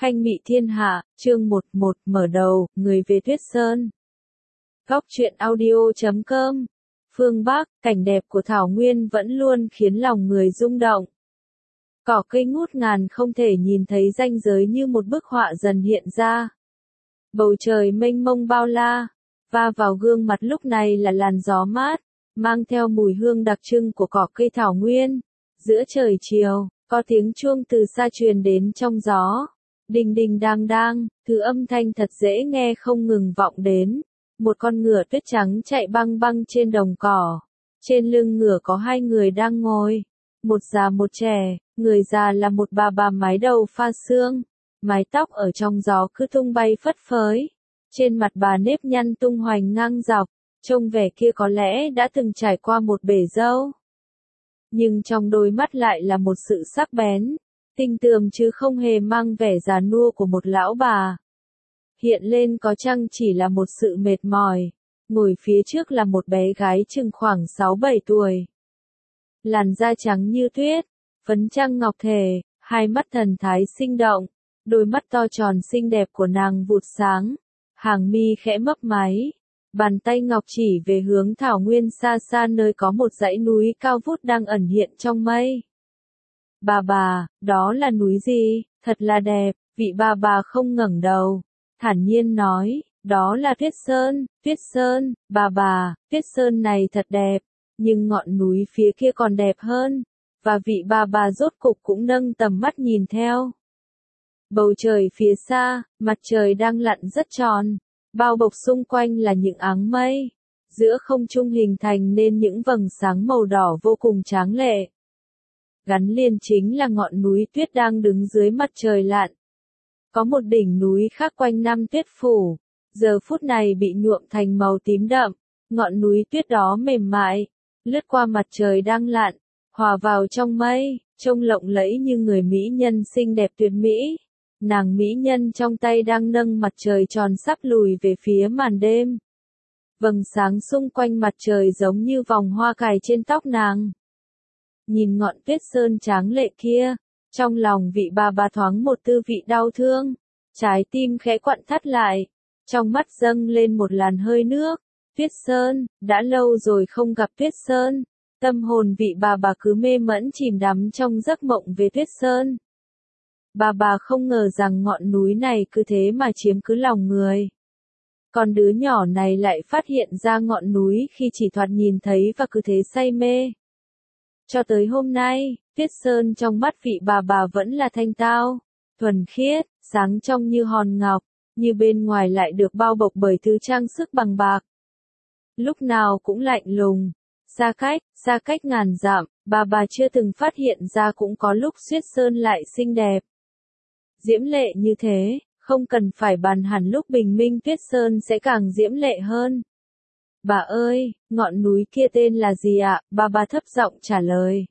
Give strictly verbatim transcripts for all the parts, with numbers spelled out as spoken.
Khanh Mị Thiên Hạ, chương một một mở đầu, người về Tuyết Sơn. Góc truyện audio chấm com. Phương Bắc, cảnh đẹp của Thảo Nguyên vẫn luôn khiến lòng người rung động. Cỏ cây ngút ngàn không thể nhìn thấy ranh giới như một bức họa dần hiện ra. Bầu trời mênh mông bao la, va vào gương mặt lúc này là làn gió mát, mang theo mùi hương đặc trưng của cỏ cây Thảo Nguyên. Giữa trời chiều, có tiếng chuông từ xa truyền đến trong gió. Đình đình đang đang, thứ âm thanh thật dễ nghe không ngừng vọng đến. Một con ngựa tuyết trắng chạy băng băng trên đồng cỏ. Trên lưng ngựa có hai người đang ngồi. Một già một trẻ, người già là một bà bà mái đầu pha sương. Mái tóc ở trong gió cứ tung bay phất phới. Trên mặt bà nếp nhăn tung hoành ngang dọc. Trông vẻ kia có lẽ đã từng trải qua một bể dâu. Nhưng trong đôi mắt lại là một sự sắc bén. Tinh tường chứ không hề mang vẻ già nua của một lão bà. Hiện lên có chăng chỉ là một sự mệt mỏi. Ngồi phía trước là một bé gái chừng khoảng sáu bảy tuổi. Làn da trắng như tuyết, phấn trăng ngọc thể, hai mắt thần thái sinh động, đôi mắt to tròn xinh đẹp của nàng vụt sáng, hàng mi khẽ mấp máy, bàn tay ngọc chỉ về hướng Thảo Nguyên xa xa nơi có một dãy núi cao vút đang ẩn hiện trong mây. Bà bà, đó là núi gì? Thật là đẹp. Vị bà bà không ngẩng đầu, thản nhiên nói, đó là Tuyết Sơn, Tuyết Sơn, bà bà, Tuyết Sơn này thật đẹp, nhưng ngọn núi phía kia còn đẹp hơn. Và vị bà bà rốt cục cũng nâng tầm mắt nhìn theo. Bầu trời phía xa, mặt trời đang lặn rất tròn, bao bọc xung quanh là những áng mây, giữa không trung hình thành nên những vầng sáng màu đỏ vô cùng tráng lệ. Gắn liền chính là ngọn núi tuyết đang đứng dưới mặt trời lặn. Có một đỉnh núi khác quanh năm tuyết phủ, giờ phút này bị nhuộm thành màu tím đậm, ngọn núi tuyết đó mềm mại, lướt qua mặt trời đang lặn, hòa vào trong mây, trông lộng lẫy như người mỹ nhân xinh đẹp tuyệt mỹ. Nàng mỹ nhân trong tay đang nâng mặt trời tròn sắp lùi về phía màn đêm. Vầng sáng xung quanh mặt trời giống như vòng hoa cài trên tóc nàng. Nhìn ngọn Tuyết Sơn tráng lệ kia, trong lòng vị bà bà thoáng một tư vị đau thương, trái tim khẽ quặn thắt lại, trong mắt dâng lên một làn hơi nước. Tuyết Sơn, đã lâu rồi không gặp Tuyết Sơn, tâm hồn vị bà bà cứ mê mẫn chìm đắm trong giấc mộng về Tuyết Sơn. Bà bà không ngờ rằng ngọn núi này cứ thế mà chiếm cứ lòng người. Còn đứa nhỏ này lại phát hiện ra ngọn núi khi chỉ thoạt nhìn thấy và cứ thế say mê. Cho tới hôm nay, Tuyết Sơn trong mắt vị bà bà vẫn là thanh tao, thuần khiết, sáng trong như hòn ngọc, như bên ngoài lại được bao bọc bởi thứ trang sức bằng bạc. Lúc nào cũng lạnh lùng, xa cách, xa cách ngàn dặm, bà bà chưa từng phát hiện ra cũng có lúc Tuyết Sơn lại xinh đẹp. Diễm lệ như thế, không cần phải bàn hẳn lúc bình minh Tuyết Sơn sẽ càng diễm lệ hơn. Bà ơi, ngọn núi kia tên là gì ạ? Bà bà thấp giọng trả lời.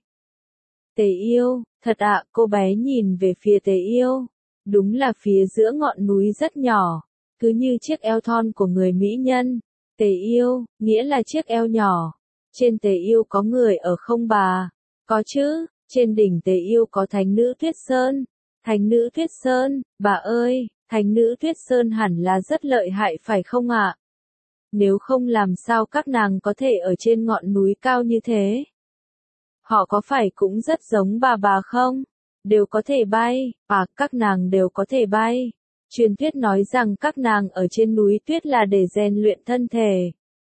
Tề Yêu, thật ạ, cô bé nhìn về phía Tề Yêu. Đúng là phía giữa ngọn núi rất nhỏ, cứ như chiếc eo thon của người mỹ nhân. Tề Yêu, nghĩa là chiếc eo nhỏ. Trên Tề Yêu có người ở không bà? Có chứ, trên đỉnh Tề Yêu có thánh nữ Tuyết Sơn. Thánh nữ Tuyết Sơn, bà ơi, thánh nữ Tuyết Sơn hẳn là rất lợi hại phải không ạ? Nếu không làm sao các nàng có thể ở trên ngọn núi cao như thế? Họ có phải cũng rất giống bà bà không? Đều có thể bay, à, các nàng đều có thể bay. Truyền thuyết nói rằng các nàng ở trên núi tuyết là để rèn luyện thân thể.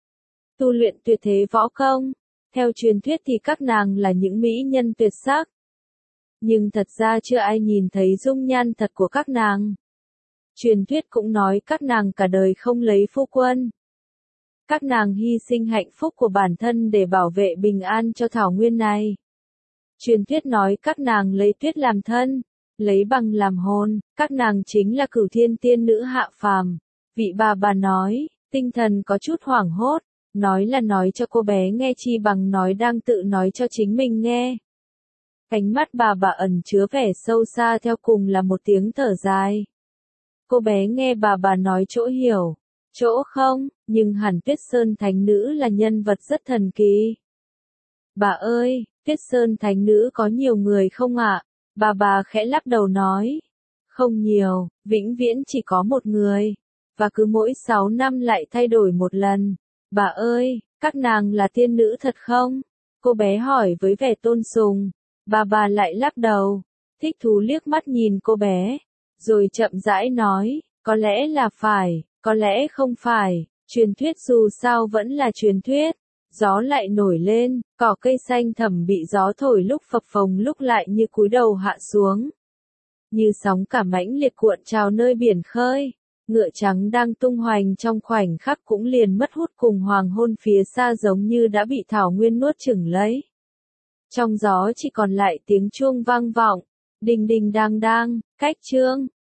Tu luyện tuyệt thế võ công. Theo truyền thuyết thì các nàng là những mỹ nhân tuyệt sắc. Nhưng thật ra chưa ai nhìn thấy dung nhan thật của các nàng. Truyền thuyết cũng nói các nàng cả đời không lấy phu quân. Các nàng hy sinh hạnh phúc của bản thân để bảo vệ bình an cho Thảo Nguyên này. Truyền thuyết nói các nàng lấy tuyết làm thân, lấy bằng làm hồn, các nàng chính là Cửu Thiên tiên nữ hạ phàm. Vị bà bà nói, tinh thần có chút hoảng hốt, nói là nói cho cô bé nghe chi bằng nói đang tự nói cho chính mình nghe. Ánh mắt bà bà ẩn chứa vẻ sâu xa theo cùng là một tiếng thở dài. Cô bé nghe bà bà nói chỗ hiểu, chỗ không, nhưng hẳn Tuyết Sơn thánh nữ là nhân vật rất thần kỳ. Bà ơi, Tuyết Sơn thánh nữ có nhiều người không ạ? Bà bà khẽ lắc đầu nói. Không nhiều, vĩnh viễn chỉ có một người. Và cứ mỗi sáu năm lại thay đổi một lần. Bà ơi, các nàng là tiên nữ thật không? Cô bé hỏi với vẻ tôn sùng. Bà bà lại lắc đầu. Thích thú liếc mắt nhìn cô bé. Rồi chậm rãi nói, có lẽ là phải, có lẽ không phải. Truyền thuyết dù sao vẫn là truyền thuyết. Gió lại nổi lên, cỏ cây xanh thẳm bị gió thổi lúc phập phồng lúc lại như cúi đầu hạ xuống. Như sóng cả mãnh liệt cuộn trào nơi biển khơi. Ngựa trắng đang tung hoành trong khoảnh khắc cũng liền mất hút cùng hoàng hôn phía xa giống như đã bị thảo nguyên nuốt chửng lấy. Trong gió chỉ còn lại tiếng chuông vang vọng, đình đình đang đang, cách chương.